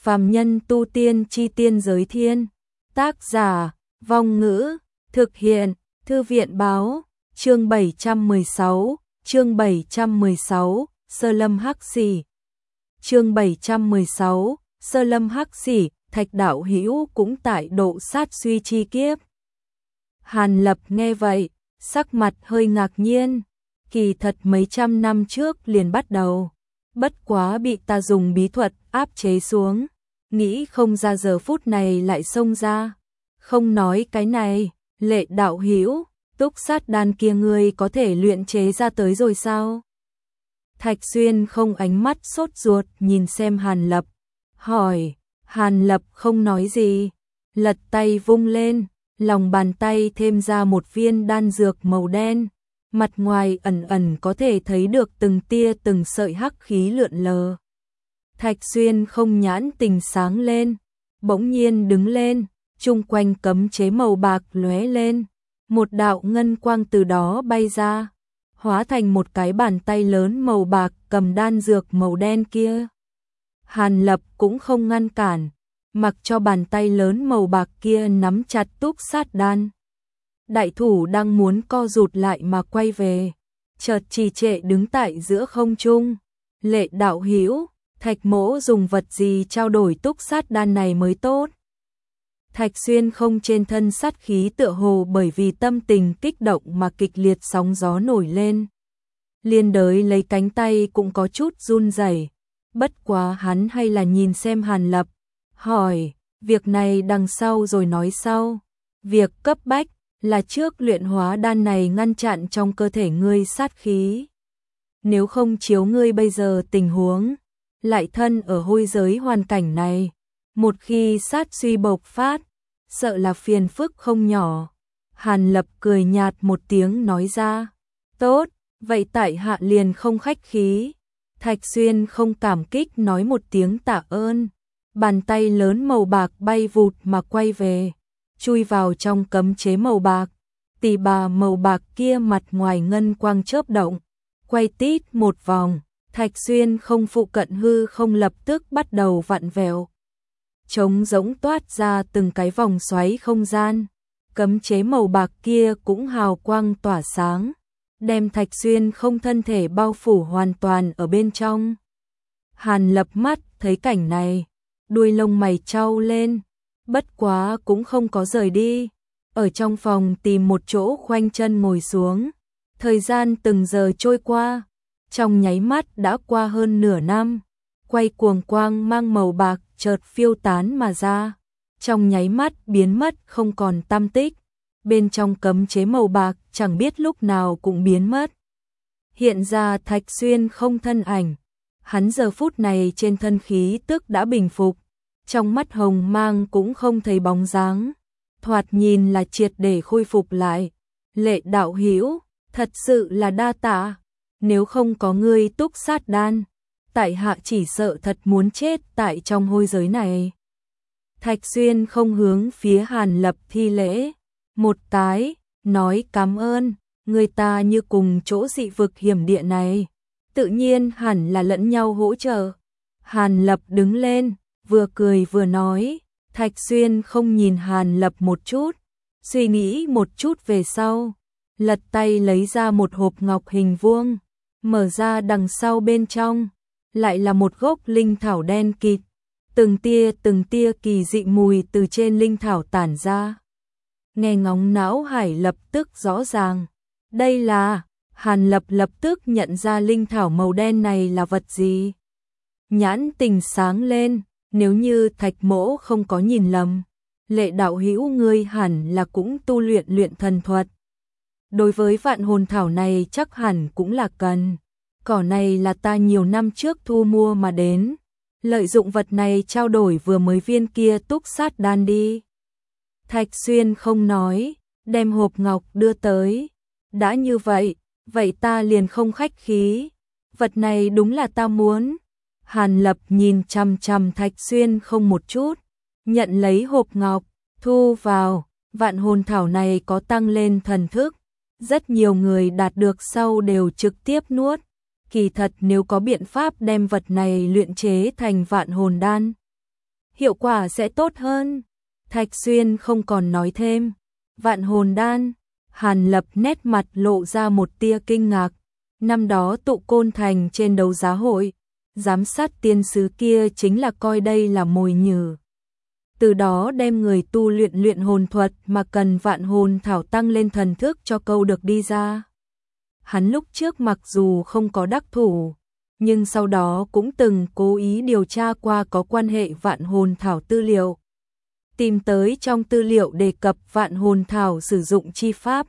Phàm nhân tu tiên chi tiên giới thiên. Tác giả, Vong Ngữ, thực hiện, Thư viện báo, chương 716, chương 716, Sơ Lâm Hắc Xỉ. Chương 716, Sơ Lâm Hắc Xỉ, Thạch đạo hữu cũng tại độ sát suy chi kiếp. Hàn Lập nghe vậy, sắc mặt hơi ngạc nhiên, kỳ thật mấy trăm năm trước liền bắt đầu, bất quá bị ta dùng bí thuật áp chế xuống, nghĩ không ra giờ phút này lại xông ra. Không nói cái này, Lệ đạo hữu, túc sát đan kia ngươi có thể luyện chế ra tới rồi sao? Thạch Xuyên không ánh mắt sốt ruột nhìn xem Hàn Lập, hỏi. Hàn Lập không nói gì, lật tay vung lên, lòng bàn tay thêm ra một viên đan dược màu đen, mặt ngoài ẩn ẩn có thể thấy được từng tia từng sợi hắc khí lượn lờ. Thạch Xuyên không nhãn tình sáng lên, bỗng nhiên đứng lên, chung quanh cấm chế màu bạc lóe lên, một đạo ngân quang từ đó bay ra, hóa thành một cái bàn tay lớn màu bạc cầm đan dược màu đen kia. Hàn Lập cũng không ngăn cản, mặc cho bàn tay lớn màu bạc kia nắm chặt túc sát đan. Đại thủ đang muốn co rụt lại mà quay về, chợt trì trệ đứng tại giữa không trung. Lệ đạo hữu, Thạch mỗ dùng vật gì trao đổi túc sát đan này mới tốt? Thạch Xuyên không trên thân sát khí tựa hồ bởi vì tâm tình kích động mà kịch liệt sóng gió nổi lên. Liên đới lấy cánh tay cũng có chút run rẩy. Bất quá hắn hay là nhìn xem Hàn Lập, hỏi, việc này đằng sau rồi nói sau. Việc cấp bách là trước luyện hóa đan này ngăn chặn trong cơ thể ngươi sát khí. Nếu không chiếu ngươi bây giờ tình huống, lại thân ở hôi giới hoàn cảnh này, một khi sát suy bộc phát, sợ là phiền phức không nhỏ. Hàn Lập cười nhạt một tiếng nói ra, tốt, vậy tại hạ liền không khách khí. Thạch Xuyên không cảm kích nói một tiếng tạ ơn, bàn tay lớn màu bạc bay vụt mà quay về, chui vào trong cấm chế màu bạc. Tỳ bà màu bạc kia mặt ngoài ngân quang chớp động, quay tít một vòng, Thạch Xuyên không phụ cận hư không lập tức bắt đầu vặn vẹo. Trống rỗng toát ra từng cái vòng xoáy không gian, cấm chế màu bạc kia cũng hào quang tỏa sáng, đem Thạch Xuyên không thân thể bao phủ hoàn toàn ở bên trong. Hàn Lập mắt thấy cảnh này, đuôi lông mày chau lên, bất quá cũng không có rời đi, ở trong phòng tìm một chỗ khoanh chân ngồi xuống. Thời gian từng giờ trôi qua, trong nháy mắt đã qua hơn nửa năm, quay cuồng quang mang màu bạc chợt phiêu tán mà ra, trong nháy mắt biến mất không còn tăm tích. Bên trong cấm chế màu bạc chẳng biết lúc nào cũng biến mất. Hiện ra Thạch Xuyên không thân ảnh, hắn giờ phút này trên thân khí tức đã bình phục, trong mắt hồng mang cũng không thấy bóng dáng, thoạt nhìn là triệt để khôi phục lại. Lệ đạo hữu, thật sự là đa tạ, nếu không có ngươi túc sát đan, tại hạ chỉ sợ thật muốn chết tại trong hôi giới này. Thạch Xuyên không hướng phía Hàn Lập thi lễ một cái, nói cảm ơn, người ta như cùng chỗ dị vực hiểm địa này, tự nhiên hẳn là lẫn nhau hỗ trợ. Hàn Lập đứng lên, vừa cười vừa nói. Thạch Xuyên không nhìn Hàn Lập một chút, suy nghĩ một chút về sau, lật tay lấy ra một hộp ngọc hình vuông, mở ra đằng sau bên trong, lại là một gốc linh thảo đen kịt, từng tia kỳ dị mùi từ trên linh thảo tản ra. Nghe ngóng não hải lập tức rõ ràng, đây là. Hàn Lập lập tức nhận ra linh thảo màu đen này là vật gì. Nhãn tình sáng lên, nếu như Thạch mỗ không có nhìn lầm, Lệ đạo hữu ngươi hẳn là cũng tu luyện thần thuật. Đối với vạn hồn thảo này chắc hẳn cũng là cần. Cỏ này là ta nhiều năm trước thu mua mà đến, lợi dụng vật này trao đổi vừa mới viên kia túc sát đan đi. Thạch Xuyên không nói, đem hộp ngọc đưa tới. Đã như vậy, vậy ta liền không khách khí, vật này đúng là ta muốn. Hàn Lập nhìn chằm chằm Thạch Xuyên không một chút, nhận lấy hộp ngọc, thu vào. Vạn hồn thảo này có tăng lên thần thức, rất nhiều người đạt được sau đều trực tiếp nuốt. Kỳ thật nếu có biện pháp đem vật này luyện chế thành vạn hồn đan, hiệu quả sẽ tốt hơn. Thạch Xuyên không còn nói thêm. Vạn hồn đan, Hàn Lập nét mặt lộ ra một tia kinh ngạc. Năm đó tụ Côn Thành trên đấu giá hội, giám sát tiên sứ kia chính là coi đây là mồi nhử. Từ đó đem người tu luyện hồn thuật mà cần vạn hồn thảo tăng lên thần thức cho câu được đi ra. Hắn lúc trước mặc dù không có đắc thủ, nhưng sau đó cũng từng cố ý điều tra qua có quan hệ vạn hồn thảo tư liệu. Tìm tới trong tư liệu đề cập vạn hồn thảo sử dụng chi pháp.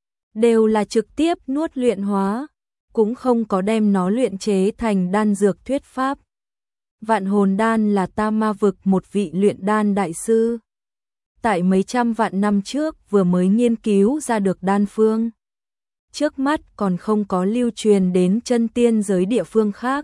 Đều là trực tiếp nuốt luyện hóa, cũng không có đem nó luyện chế thành đan dược thuyết pháp. Vạn hồn đan là Tam Ma vực một vị luyện đan đại sư. Tại mấy trăm vạn năm trước vừa mới nghiên cứu ra được đan phương. Trước mắt còn không có lưu truyền đến chân tiên giới địa phương khác.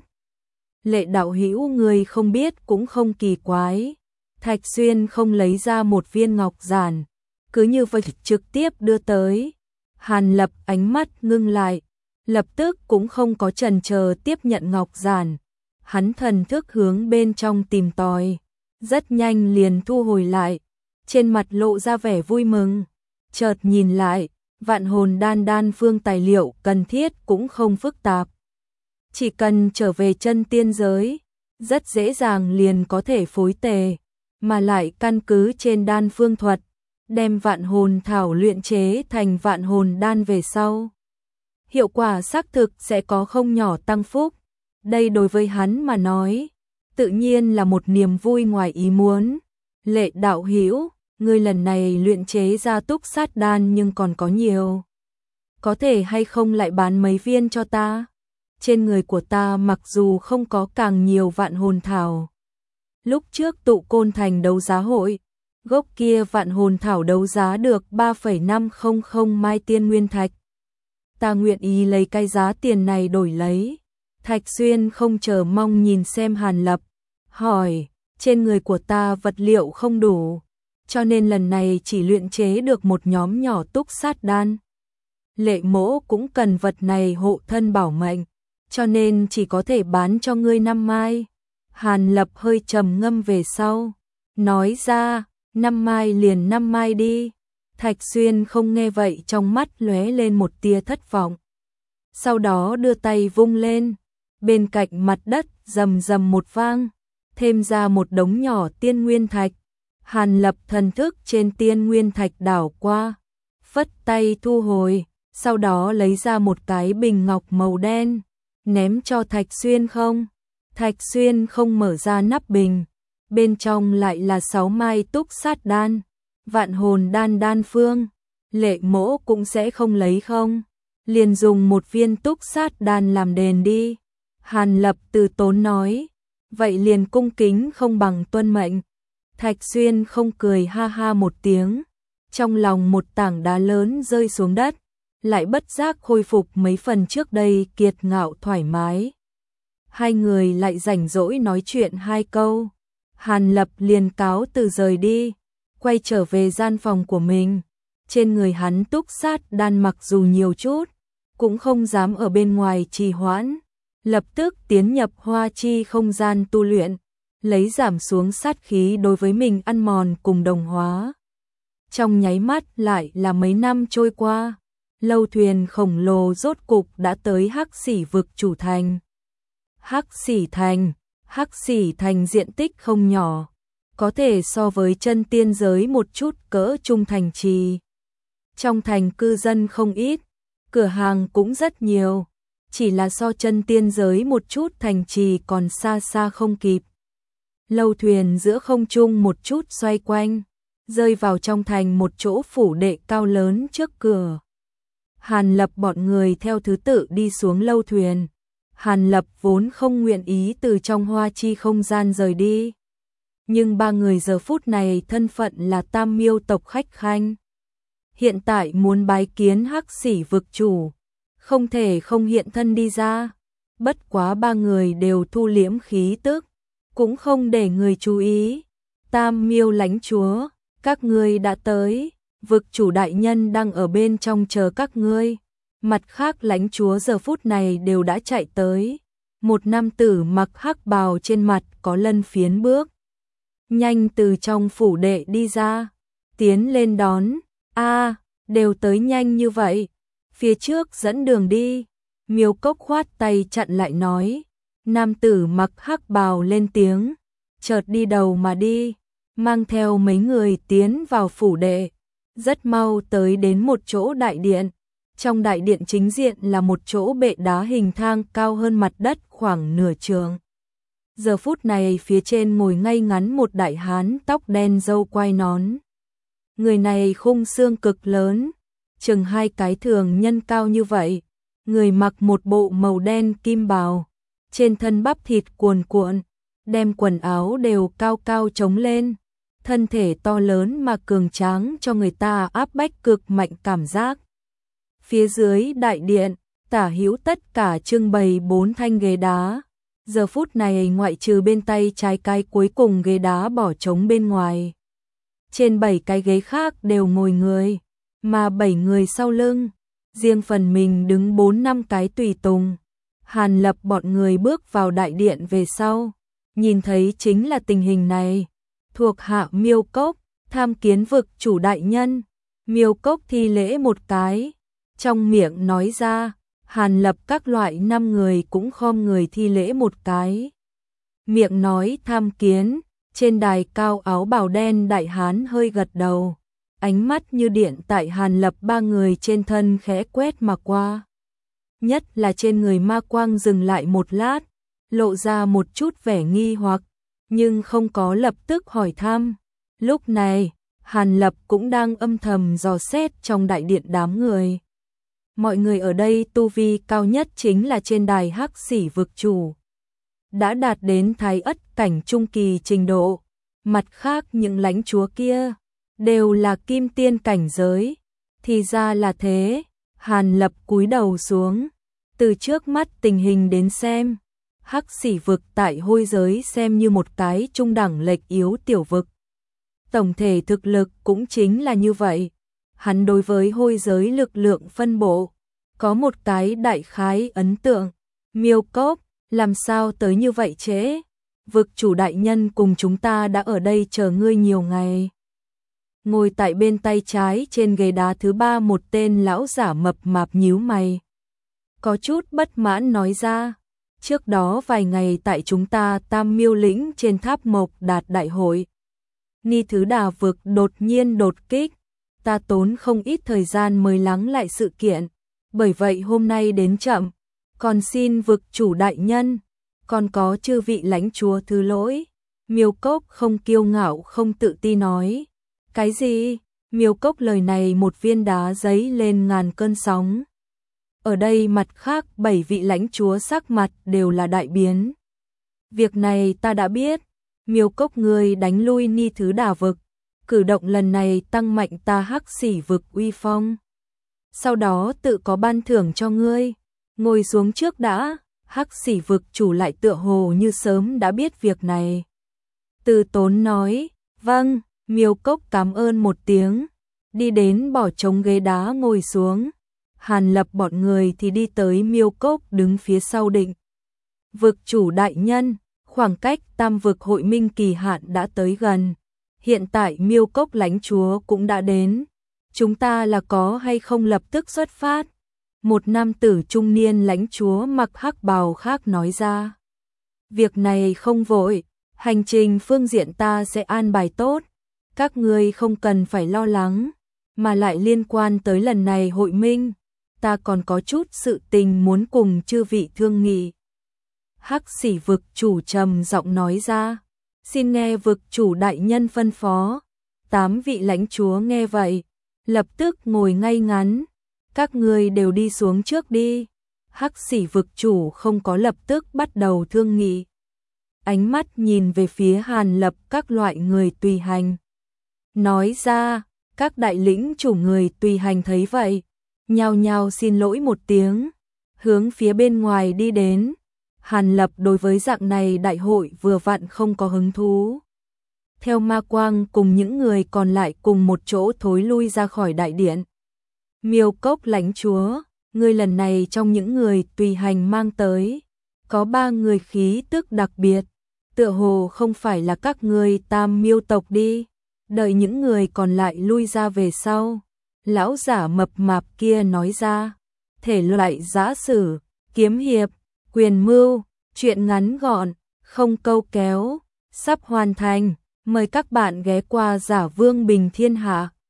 Lệ đạo hữu người không biết cũng không kỳ quái. Thạch Xuyên không lấy ra một viên ngọc giản, cứ như vậy trực tiếp đưa tới. Hàn Lập ánh mắt ngưng lại, lập tức cũng không có chần chờ tiếp nhận ngọc giản. Hắn thần thức hướng bên trong tìm tòi, rất nhanh liền thu hồi lại, trên mặt lộ ra vẻ vui mừng. Chợt nhìn lại, vạn hồn đan phương tài liệu cần thiết cũng không phức tạp. Chỉ cần trở về chân tiên giới, rất dễ dàng liền có thể phối tề, mà lại căn cứ trên đan phương thuật, đem vạn hồn thảo luyện chế thành vạn hồn đan về sau. Hiệu quả xác thực sẽ có không nhỏ tăng phúc. Đây đối với hắn mà nói, tự nhiên là một niềm vui ngoài ý muốn. Lệ đạo hữu, ngươi lần này luyện chế ra túc sát đan nhưng còn có nhiều. Có thể hay không lại bán mấy viên cho ta? Trên người của ta mặc dù không có càng nhiều vạn hồn thảo. Lúc trước tụ Côn Thành đấu giá hội, gốc kia vạn hồn thảo đấu giá được 3,500 mai tiên nguyên thạch. Ta nguyện ý lấy cái giá tiền này đổi lấy. Thạch Xuyên không chờ mong nhìn xem Hàn Lập, hỏi, trên người của ta vật liệu không đủ, cho nên lần này chỉ luyện chế được một nhóm nhỏ túc sát đan. Lệ mỗ cũng cần vật này hộ thân bảo mệnh, cho nên chỉ có thể bán cho ngươi 5 mai. Hàn Lập hơi trầm ngâm về sau, nói ra, 5 mai liền 5 mai đi. Thạch Xuyên không nghe vậy trong mắt lóe lên một tia thất vọng. Sau đó đưa tay vung lên, bên cạnh mặt đất rầm rầm một vang, thêm ra một đống nhỏ tiên nguyên thạch. Hàn Lập thần thức trên tiên nguyên thạch đảo qua, phất tay thu hồi, sau đó lấy ra một cái bình ngọc màu đen, ném cho Thạch Xuyên không. Thạch Xuyên không mở ra nắp bình, bên trong lại là 6 mai túc sát đan, vạn hồn đan phương. Lệ mỗ cũng sẽ không lấy không, liền dùng một viên túc sát đan làm đền đi. Hàn Lập từ tốn nói, vậy liền cung kính không bằng tuân mệnh. Thạch Xuyên không cười ha ha một tiếng, trong lòng một tảng đá lớn rơi xuống đất, lại bất giác khôi phục mấy phần trước đây kiệt ngạo thoải mái. Hai người lại rảnh rỗi nói chuyện 2 câu, Hàn Lập liền cáo từ rời đi, quay trở về gian phòng của mình. Trên người hắn túc sát đan mặc dù nhiều chút, cũng không dám ở bên ngoài trì hoãn, lập tức tiến nhập hoa chi không gian tu luyện, lấy giảm xuống sát khí đối với mình ăn mòn cùng đồng hóa. Trong nháy mắt lại là mấy năm trôi qua, lâu thuyền khổng lồ rốt cục đã tới Hắc Xỉ vực chủ thành. Hắc Xỉ thành diện tích không nhỏ, có thể so với chân tiên giới một chút cỡ trung thành trì. Trong thành cư dân không ít, cửa hàng cũng rất nhiều, chỉ là so chân tiên giới một chút thành trì còn xa xa không kịp. Lâu thuyền giữa không trung một chút xoay quanh, rơi vào trong thành một chỗ phủ đệ cao lớn trước cửa. Hàn Lập bọn người theo thứ tự đi xuống lâu thuyền. Hàn Lập vốn không nguyện ý từ trong hoa chi không gian rời đi. Nhưng 3 người giờ phút này thân phận là Tam Miêu tộc khách khanh. Hiện tại muốn bái kiến Hắc Xỉ vực chủ, không thể không hiện thân đi ra. Bất quá 3 người đều thu liễm khí tức, cũng không để người chú ý. Tam Miêu lãnh chúa, các ngươi đã tới, vực chủ đại nhân đang ở bên trong chờ các ngươi. Mặt khác lãnh chúa giờ phút này đều đã chạy tới. Một nam tử mặc hắc bào trên mặt có lân phiến bước nhanh từ trong phủ đệ đi ra, tiến lên đón. Đều tới nhanh như vậy, phía trước dẫn đường đi. Miêu Cốc khoát tay chặn lại nói. Nam tử mặc hắc bào lên tiếng, chợt đi đầu mà đi, mang theo mấy người tiến vào phủ đệ. Rất mau tới đến một chỗ đại điện. Trong đại điện chính diện là một chỗ bệ đá hình thang cao hơn mặt đất khoảng nửa trượng. Giờ phút này phía trên ngồi ngay ngắn một đại hán tóc đen râu quai nón. Người này khung xương cực lớn, chừng 2 cái thường nhân cao như vậy. Người mặc một bộ màu đen kim bào, trên thân bắp thịt cuồn cuộn, đem quần áo đều cao cao trống lên. Thân thể to lớn mà cường tráng cho người ta áp bách cực mạnh cảm giác. Phía dưới đại điện, tả hữu tất cả trưng bày 4 thanh ghế đá. Giờ phút này ngoại trừ bên tay trái cái cuối cùng ghế đá bỏ trống bên ngoài. Trên 7 cái ghế khác đều ngồi người, mà 7 người sau lưng, riêng phần mình đứng 4-5 cái tùy tùng. Hàn Lập bọn người bước vào đại điện về sau, nhìn thấy chính là tình hình này. Thuộc hạ Miêu Cốc, tham kiến vực chủ đại nhân. Miêu Cốc thi lễ một cái, trong miệng nói ra. Hàn Lập các loại 5 người cũng khom người thi lễ một cái. Miệng nói tham kiến, trên đài cao áo bào đen đại hán hơi gật đầu. Ánh mắt như điện tại Hàn Lập 3 người trên thân khẽ quét mà qua. Nhất là trên người ma quang dừng lại một lát, lộ ra một chút vẻ nghi hoặc, nhưng không có lập tức hỏi thăm. Lúc này, Hàn Lập cũng đang âm thầm dò xét trong đại điện đám người. Mọi người ở đây tu vi cao nhất chính là trên đài Hắc Xỉ vực chủ, đã đạt đến thái ất cảnh trung kỳ trình độ. Mặt khác những lãnh chúa kia đều là kim tiên cảnh giới. Thì ra là thế. Hàn Lập cúi đầu xuống, từ trước mắt tình hình đến xem, Hắc Xỉ vực tại hôi giới xem như một cái trung đẳng lệch yếu tiểu vực. Tổng thể thực lực cũng chính là như vậy. Hắn đối với hôi giới lực lượng phân bộ có một cái đại khái ấn tượng. Miêu Cốc, làm sao tới như vậy trễ? Vực chủ đại nhân cùng chúng ta đã ở đây chờ ngươi nhiều ngày. Ngồi tại bên tay trái trên ghế đá thứ 3 một tên lão giả mập mạp nhíu mày, có chút bất mãn nói ra. Trước đó vài ngày tại chúng ta Tam Miêu lĩnh trên tháp Mộc Đạt đại hội, Ni Thứ Đà vực đột nhiên đột kích, ta tốn không ít thời gian mới lắng lại sự kiện, bởi vậy hôm nay đến chậm, còn xin vực chủ đại nhân, còn có chư vị lãnh chúa thứ lỗi. Miêu Cốc không kiêu ngạo không tự ti nói. Cái gì? Miêu Cốc lời này một viên đá giấy lên ngàn cơn sóng. Ở đây mặt khác 7 vị lãnh chúa sắc mặt đều là đại biến. Việc này ta đã biết. Miêu Cốc ngươi đánh lui Ni Thứ Đà vực, cử động lần này tăng mạnh ta Hắc Xỉ vực uy phong. Sau đó tự có ban thưởng cho ngươi. Ngồi xuống trước đã. Hắc Xỉ vực chủ lại tựa hồ như sớm đã biết việc này. Từ Tốn nói. Vâng. Miêu Cốc cảm ơn một tiếng, đi đến bỏ trống ghế đá ngồi xuống. Hàn Lập bọn người thì đi tới Miêu Cốc đứng phía sau định. Vực chủ đại nhân, khoảng cách Tam vực hội minh kỳ hạn đã tới gần. Hiện tại Miêu Cốc lãnh chúa cũng đã đến. Chúng ta là có hay không lập tức xuất phát? Một nam tử trung niên lãnh chúa mặc hắc bào khác nói ra. Việc này không vội, hành trình phương diện ta sẽ an bài tốt. Các ngươi không cần phải lo lắng, mà lại liên quan tới lần này hội minh, ta còn có chút sự tình muốn cùng chư vị thương nghị. Hắc Xỉ vực chủ trầm giọng nói ra. Xin nghe vực chủ đại nhân phân phó. 8 vị lãnh chúa nghe vậy, lập tức ngồi ngay ngắn. Các ngươi đều đi xuống trước đi. Hắc Xỉ vực chủ không có lập tức bắt đầu thương nghị. Ánh mắt nhìn về phía Hàn Lập các loại người tùy hành. Nói ra, các đại lĩnh chủ người tùy hành thấy vậy, nhao nhao xin lỗi một tiếng, hướng phía bên ngoài đi đến. Hàn Lập đối với dạng này đại hội vừa vặn không có hứng thú. Theo ma quang cùng những người còn lại cùng một chỗ thối lui ra khỏi đại điện. Miêu Cốc lãnh chúa, ngươi lần này trong những người tùy hành mang tới, có 3 người khí tức đặc biệt, tựa hồ không phải là các ngươi Tam Miêu tộc đi. Đợi những người còn lại lui ra về sau, lão giả mập mạp kia nói ra, thể loại giã sử, kiếm hiệp, quyền mưu, chuyện ngắn gọn, không câu kéo, sắp hoàn thành, mời các bạn ghé qua Giả Vương Bình Thiên Hạ.